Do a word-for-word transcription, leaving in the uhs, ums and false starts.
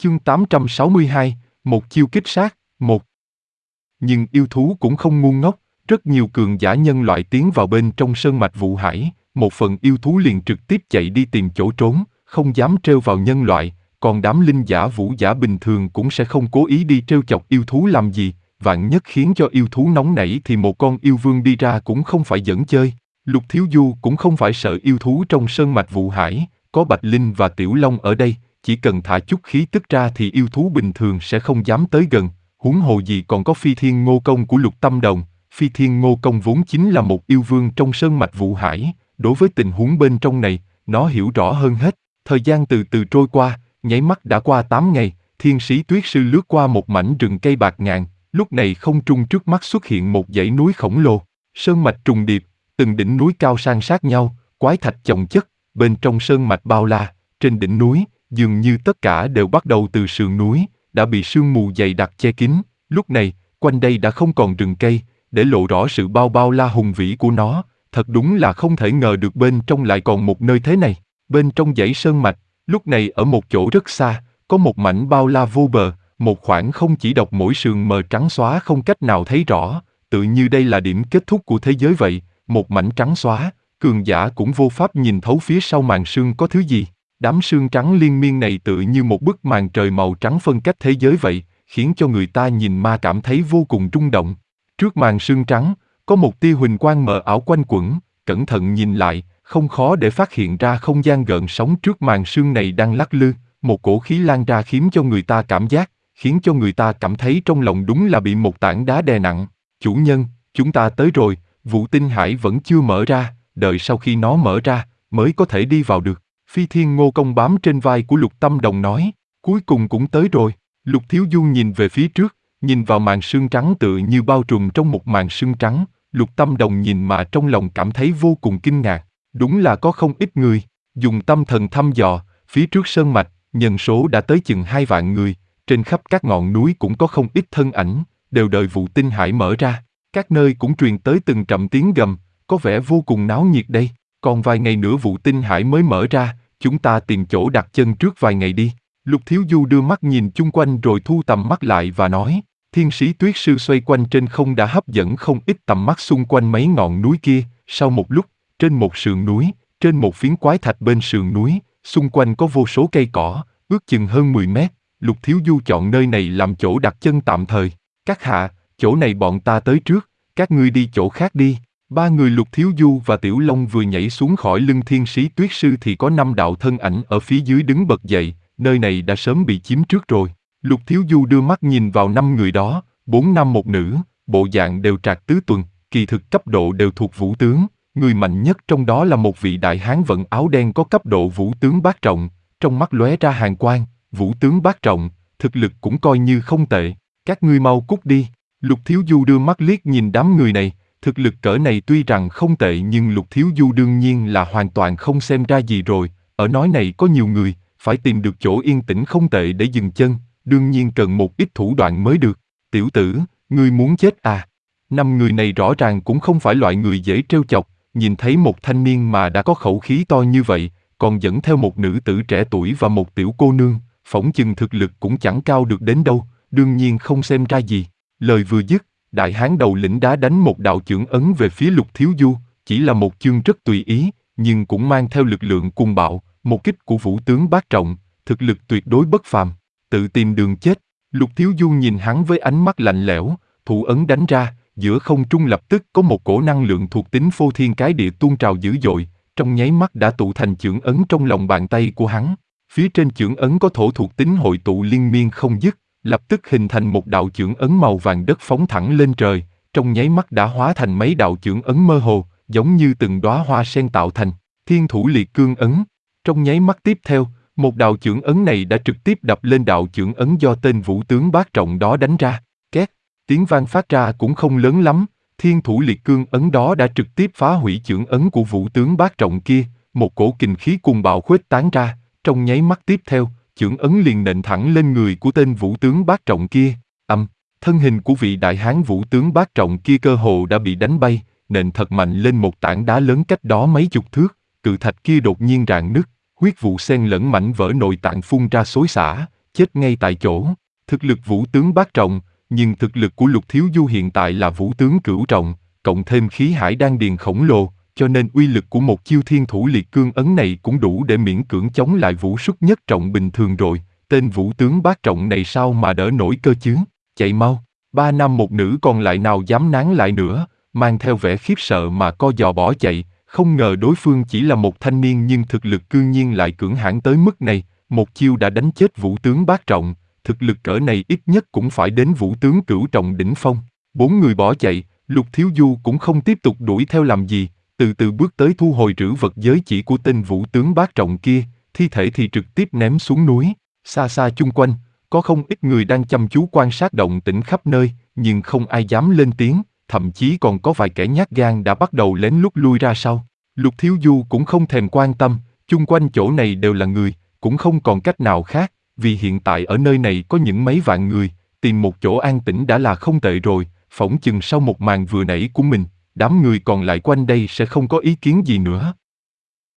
Chương tám trăm sáu mươi hai, một chiêu kích sát, một. Nhưng yêu thú cũng không ngu ngốc, rất nhiều cường giả nhân loại tiến vào bên trong sơn mạch Vụ Hải, một phần yêu thú liền trực tiếp chạy đi tìm chỗ trốn, không dám trêu vào nhân loại, còn đám linh giả vũ giả bình thường cũng sẽ không cố ý đi trêu chọc yêu thú làm gì, vạn nhất khiến cho yêu thú nóng nảy thì một con yêu vương đi ra cũng không phải giỡn chơi. Lục Thiếu Du cũng không phải sợ yêu thú trong sơn mạch Vụ Hải, có Bạch Linh và Tiểu Long ở đây, chỉ cần thả chút khí tức ra thì yêu thú bình thường sẽ không dám tới gần, huống hồ gì còn có Phi Thiên Ngô Công của Lục Tâm Đồng. Phi Thiên Ngô Công vốn chính là một yêu vương trong sơn mạch Vụ Hải, đối với tình huống bên trong này, nó hiểu rõ hơn hết. Thời gian từ từ trôi qua, nháy mắt đã qua tám ngày, Thiên Sĩ Tuyết Sư lướt qua một mảnh rừng cây bạc ngàn, lúc này không trung trước mắt xuất hiện một dãy núi khổng lồ, sơn mạch trùng điệp, từng đỉnh núi cao san sát nhau, quái thạch chồng chất, bên trong sơn mạch bao la, trên đỉnh núi, dường như tất cả đều bắt đầu từ sườn núi, đã bị sương mù dày đặc che kín, lúc này, quanh đây đã không còn rừng cây, để lộ rõ sự bao bao la hùng vĩ của nó, thật đúng là không thể ngờ được bên trong lại còn một nơi thế này. Bên trong dãy sơn mạch, lúc này ở một chỗ rất xa, có một mảnh bao la vô bờ, một khoảng không chỉ độc mỗi sườn mờ trắng xóa không cách nào thấy rõ, tự như đây là điểm kết thúc của thế giới vậy, một mảnh trắng xóa, cường giả cũng vô pháp nhìn thấu phía sau màn sương có thứ gì. Đám sương trắng liên miên này tự như một bức màn trời màu trắng phân cách thế giới vậy, khiến cho người ta nhìn ma cảm thấy vô cùng rung động. Trước màn sương trắng, có một tia huỳnh quang mờ ảo quanh quẩn, cẩn thận nhìn lại, không khó để phát hiện ra không gian gợn sóng trước màn sương này đang lắc lư, một cổ khí lan ra khiến cho người ta cảm giác, khiến cho người ta cảm thấy trong lòng đúng là bị một tảng đá đè nặng. Chủ nhân, chúng ta tới rồi, Vụ Tinh Hải vẫn chưa mở ra, đợi sau khi nó mở ra, mới có thể đi vào được. Phi Thiên Ngô Công bám trên vai của Lục Tâm Đồng nói, cuối cùng cũng tới rồi. Lục Thiếu Du nhìn về phía trước, nhìn vào màn sương trắng tựa như bao trùm trong một màn sương trắng, Lục Tâm Đồng nhìn mà trong lòng cảm thấy vô cùng kinh ngạc, đúng là có không ít người, dùng tâm thần thăm dò, phía trước sơn mạch, nhân số đã tới chừng hai vạn người, trên khắp các ngọn núi cũng có không ít thân ảnh, đều đợi Vụ Tinh Hải mở ra, các nơi cũng truyền tới từng trầm tiếng gầm, có vẻ vô cùng náo nhiệt đây, còn vài ngày nữa Vụ Tinh Hải mới mở ra, chúng ta tìm chỗ đặt chân trước vài ngày đi. Lục Thiếu Du đưa mắt nhìn chung quanh rồi thu tầm mắt lại và nói, Thiên Sĩ Tuyết Sư xoay quanh trên không đã hấp dẫn không ít tầm mắt xung quanh mấy ngọn núi kia, sau một lúc, trên một sườn núi, trên một phiến quái thạch bên sườn núi, xung quanh có vô số cây cỏ, ước chừng hơn mười mét, Lục Thiếu Du chọn nơi này làm chỗ đặt chân tạm thời. Các hạ, chỗ này bọn ta tới trước, các ngươi đi chỗ khác đi. Ba người Lục Thiếu Du và Tiểu Long vừa nhảy xuống khỏi lưng Thiên Sĩ Tuyết Sư thì có năm đạo thân ảnh ở phía dưới đứng bật dậy, nơi này đã sớm bị chiếm trước rồi. Lục Thiếu Du đưa mắt nhìn vào năm người đó, bốn nam một nữ, bộ dạng đều trạc tứ tuần, kỳ thực cấp độ đều thuộc vũ tướng, người mạnh nhất trong đó là một vị đại hán vận áo đen có cấp độ vũ tướng bát trọng, trong mắt lóe ra hàn quang, vũ tướng bát trọng, thực lực cũng coi như không tệ, các ngươi mau cút đi. Lục Thiếu Du đưa mắt liếc nhìn đám người này, thực lực cỡ này tuy rằng không tệ nhưng Lục Thiếu Du đương nhiên là hoàn toàn không xem ra gì rồi, ở nói này có nhiều người, phải tìm được chỗ yên tĩnh không tệ để dừng chân, đương nhiên cần một ít thủ đoạn mới được. Tiểu tử, ngươi muốn chết à? Năm người này rõ ràng cũng không phải loại người dễ trêu chọc, nhìn thấy một thanh niên mà đã có khẩu khí to như vậy, còn dẫn theo một nữ tử trẻ tuổi và một tiểu cô nương, phỏng chừng thực lực cũng chẳng cao được đến đâu, đương nhiên không xem ra gì. Lời vừa dứt, đại hán đầu lĩnh đá đánh một đạo chưởng ấn về phía Lục Thiếu Du, chỉ là một chương rất tùy ý, nhưng cũng mang theo lực lượng cuồng bạo, một kích của vũ tướng bát trọng, thực lực tuyệt đối bất phàm, tự tìm đường chết. Lục Thiếu Du nhìn hắn với ánh mắt lạnh lẽo, thủ ấn đánh ra, giữa không trung lập tức có một cổ năng lượng thuộc tính phô thiên cái địa tuôn trào dữ dội, trong nháy mắt đã tụ thành chưởng ấn trong lòng bàn tay của hắn. Phía trên chưởng ấn có thổ thuộc tính hội tụ liên miên không dứt, lập tức hình thành một đạo chưởng ấn màu vàng đất phóng thẳng lên trời, trong nháy mắt đã hóa thành mấy đạo chưởng ấn mơ hồ, giống như từng đóa hoa sen tạo thành, Thiên Thủ Liệt Cương ấn. Trong nháy mắt tiếp theo, một đạo chưởng ấn này đã trực tiếp đập lên đạo chưởng ấn do tên vũ tướng bát trọng đó đánh ra. Két, tiếng vang phát ra cũng không lớn lắm, Thiên Thủ Liệt Cương ấn đó đã trực tiếp phá hủy chưởng ấn của vũ tướng bát trọng kia, một cổ kình khí cuồng bạo khuếch tán ra, trong nháy mắt tiếp theo, chưởng ấn liền nện thẳng lên người của tên vũ tướng bát trọng kia. Âm, thân hình của vị đại hán vũ tướng bát trọng kia cơ hồ đã bị đánh bay, nện thật mạnh lên một tảng đá lớn cách đó mấy chục thước, cự thạch kia đột nhiên rạn nứt, huyết vụ xen lẫn mảnh vỡ nội tạng phun ra xối xả, chết ngay tại chỗ. Thực lực vũ tướng bát trọng, nhưng thực lực của Lục Thiếu Du hiện tại là vũ tướng cửu trọng, cộng thêm khí hải đan điền khổng lồ, cho nên uy lực của một chiêu thiên thủ liệt cương ấn này cũng đủ để miễn cưỡng chống lại vũ xuất nhất trọng bình thường rồi. Tên vũ tướng bát trọng này sao mà đỡ nổi cơ chứ? Chạy mau! Ba nam một nữ còn lại nào dám nán lại nữa, mang theo vẻ khiếp sợ mà co giò bỏ chạy, không ngờ đối phương chỉ là một thanh niên nhưng thực lực cương nhiên lại cưỡng hãn tới mức này, một chiêu đã đánh chết vũ tướng bát trọng, thực lực cỡ này ít nhất cũng phải đến vũ tướng cửu trọng đỉnh phong. Bốn người bỏ chạy, Lục Thiếu Du cũng không tiếp tục đuổi theo làm gì, từ từ bước tới thu hồi trữ vật giới chỉ của tên vũ tướng bát trọng kia, thi thể thì trực tiếp ném xuống núi. Xa xa chung quanh, có không ít người đang chăm chú quan sát động tĩnh khắp nơi, nhưng không ai dám lên tiếng, thậm chí còn có vài kẻ nhát gan đã bắt đầu lén lút lui ra sau. Lục Thiếu Du cũng không thèm quan tâm, chung quanh chỗ này đều là người, cũng không còn cách nào khác, vì hiện tại ở nơi này có những mấy vạn người, tìm một chỗ an tĩnh đã là không tệ rồi, phỏng chừng sau một màn vừa nãy của mình, đám người còn lại quanh đây sẽ không có ý kiến gì nữa.